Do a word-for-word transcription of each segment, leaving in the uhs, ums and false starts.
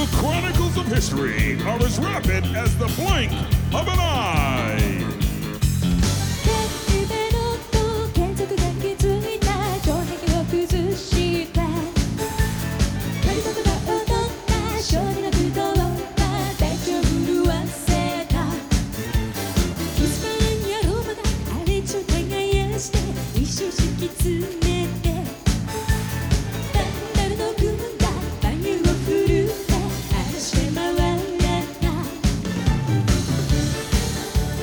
The chronicles of history are as rapid as the blink of an eye. 鉄でのと建築が築いた城壁を崩したカリコとが踊った勝利の苦闘は大地を震わせたイスパニアローマが荒れ地を耕して石を敷き詰めてダンダルの軍が万有を振るって嵐で回られた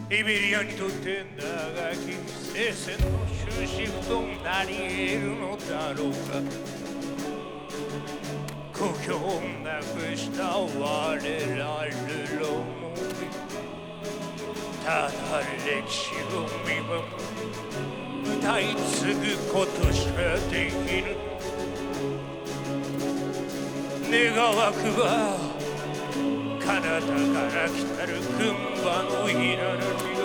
イベリアにとって長き聖戦の終止符となり得るのだろうか。故郷をなくした我らルロもただ歴史を見守る歌い継ぐことしかできぬ。願わくは彼方から来たる軍馬のいらぬに